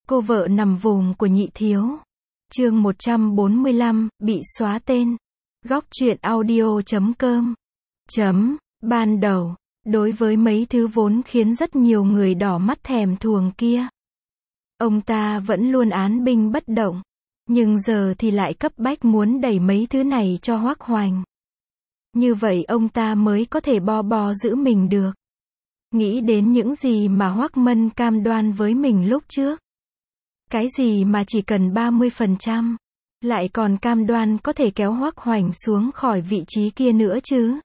Cô vợ nằm vùng của nhị thiếu. Chương 145, bị xóa tên. Góc truyện audio.com. Ban đầu, đối với mấy thứ vốn khiến rất nhiều người đỏ mắt thèm thuồng kia, ông ta vẫn luôn án binh bất động. Nhưng giờ thì lại cấp bách muốn đẩy mấy thứ này cho Hoắc Hoành. Như vậy ông ta mới có thể bo giữ mình được. Nghĩ đến những gì mà Hoắc Mân cam đoan với mình lúc trước. Cái gì mà chỉ cần 30%, lại còn cam đoan có thể kéo Hoắc Hoành xuống khỏi vị trí kia nữa chứ.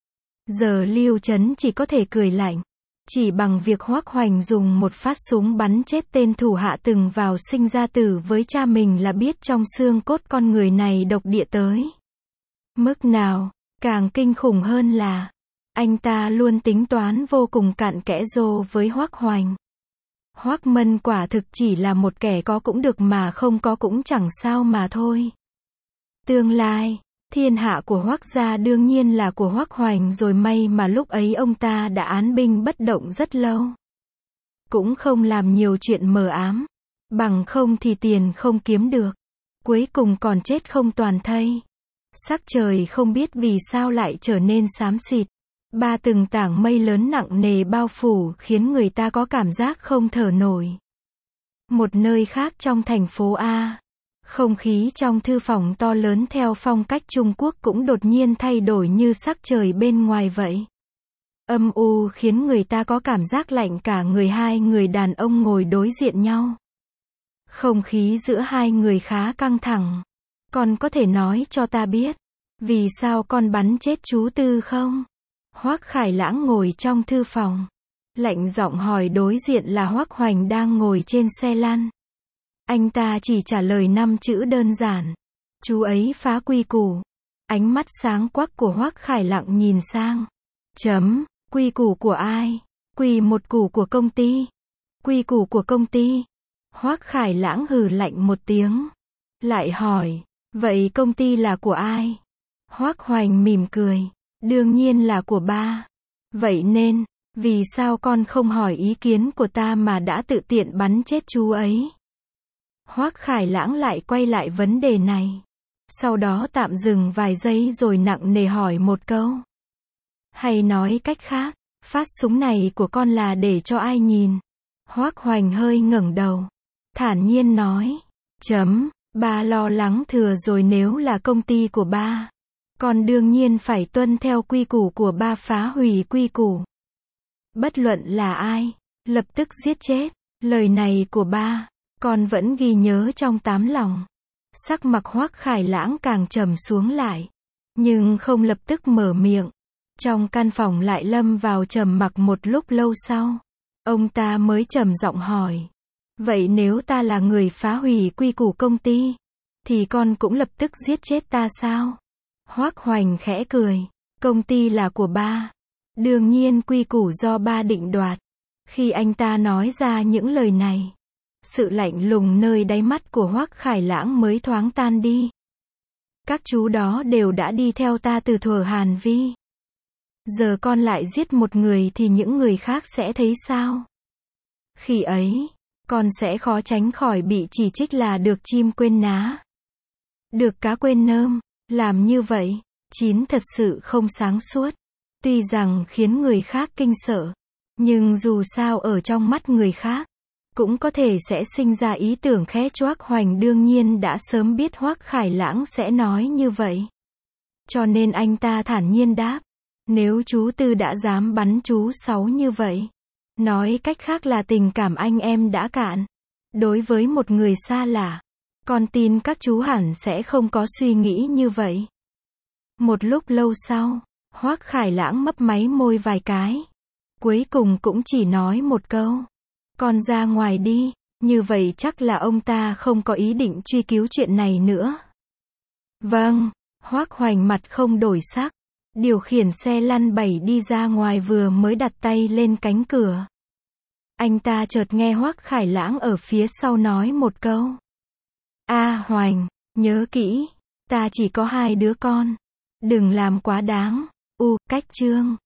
Giờ Lưu Trấn chỉ có thể cười lạnh. Chỉ bằng việc Hoắc Hoành dùng một phát súng bắn chết tên thủ hạ từng vào sinh ra tử với cha mình là biết trong xương cốt con người này độc địa tới mức nào. Càng kinh khủng hơn là anh ta luôn tính toán vô cùng cặn kẽ với Hoắc Hoành. Hoắc Mân quả thực chỉ là một kẻ có cũng được mà không có cũng chẳng sao mà thôi. Tương lai, thiên hạ của Hoắc gia đương nhiên là của Hoắc Hoành rồi, may mà lúc ấy ông ta đã án binh bất động rất lâu. Cũng không làm nhiều chuyện mờ ám. Bằng không thì tiền không kiếm được. Cuối cùng còn chết không toàn thây. Sắc trời không biết vì sao lại trở nên xám xịt. Từng tảng mây lớn nặng nề bao phủ khiến người ta có cảm giác không thở nổi. Một nơi khác trong thành phố A, không khí trong thư phòng to lớn theo phong cách Trung Quốc cũng đột nhiên thay đổi như sắc trời bên ngoài vậy. Âm u khiến người ta có cảm giác lạnh cả người. Hai người đàn ông ngồi đối diện nhau. Không khí giữa hai người khá căng thẳng. Con có thể nói cho ta biết, vì sao con bắn chết chú Tư không? Hoắc Khải Lãng ngồi trong thư phòng. Lạnh giọng hỏi. Đối diện là Hoắc Hoành đang ngồi trên xe lăn. Anh ta chỉ trả lời 5 chữ đơn giản. Chú ấy phá quy củ. Ánh mắt sáng quắc của Hoắc Khải Lãng nhìn sang. Quy củ của ai? Quy một củ của công ty. Quy củ của công ty. Hoắc Khải Lãng hừ lạnh một tiếng. Lại hỏi. Vậy công ty là của ai? Hoắc Hoành mỉm cười. Đương nhiên là của ba. Vậy nên, vì sao con không hỏi ý kiến của ta mà đã tự tiện bắn chết chú ấy? Hoắc Khải Lãng lại quay lại vấn đề này. Sau đó tạm dừng vài giây rồi nặng nề hỏi một câu. Hay nói cách khác, phát súng này của con là để cho ai nhìn? Hoắc Hoành hơi ngẩng đầu. Thản nhiên nói. Ba lo lắng thừa rồi, nếu là công ty của ba, con đương nhiên phải tuân theo quy củ của ba, phá hủy quy củ. Bất luận là ai, lập tức giết chết. Lời này của ba, con vẫn ghi nhớ trong tám lòng. Sắc mặt Hoắc Khải Lãng càng trầm xuống lại, nhưng không lập tức mở miệng. Trong căn phòng lại lâm vào trầm mặc một lúc lâu sau. Ông ta mới trầm giọng hỏi. Vậy nếu ta là người phá hủy quy củ công ty, thì con cũng lập tức giết chết ta sao? Hoắc Hoành khẽ cười. Công ty là của ba. Đương nhiên quy củ do ba định đoạt. Khi anh ta nói ra những lời này, sự lạnh lùng nơi đáy mắt của Hoắc Khải Lãng mới thoáng tan đi. Các chú đó đều đã đi theo ta từ thuở Hàn Vi. Giờ con lại giết một người thì những người khác sẽ thấy sao? Khi ấy, con sẽ khó tránh khỏi bị chỉ trích là được chim quên ná, được cá quên nơm. Làm như vậy, thật sự không sáng suốt. Tuy rằng khiến người khác kinh sợ, nhưng dù sao ở trong mắt người khác, cũng có thể sẽ sinh ra ý tưởng khé. Hoắc Hoành đương nhiên đã sớm biết Hoắc Khải Lãng sẽ nói như vậy. Cho nên anh ta thản nhiên đáp. Nếu chú Tư đã dám bắn chú Sáu như vậy, nói cách khác là tình cảm anh em đã cạn. Đối với một người xa lạ, con tin các chú hẳn sẽ không có suy nghĩ như vậy. Một lúc lâu sau, Hoắc Khải Lãng mấp máy môi vài cái. Cuối cùng cũng chỉ nói một câu. Con ra ngoài đi. Như vậy chắc là ông ta không có ý định truy cứu chuyện này nữa. Vâng. Hoắc Hoành mặt không đổi sắc. Điều khiển xe lăn bẩy đi ra ngoài, vừa mới đặt tay lên cánh cửa. Anh ta chợt nghe Hoắc Khải Lãng ở phía sau nói một câu. Hoành, nhớ kỹ, ta chỉ có 2 đứa con. Đừng làm quá đáng. Cách chương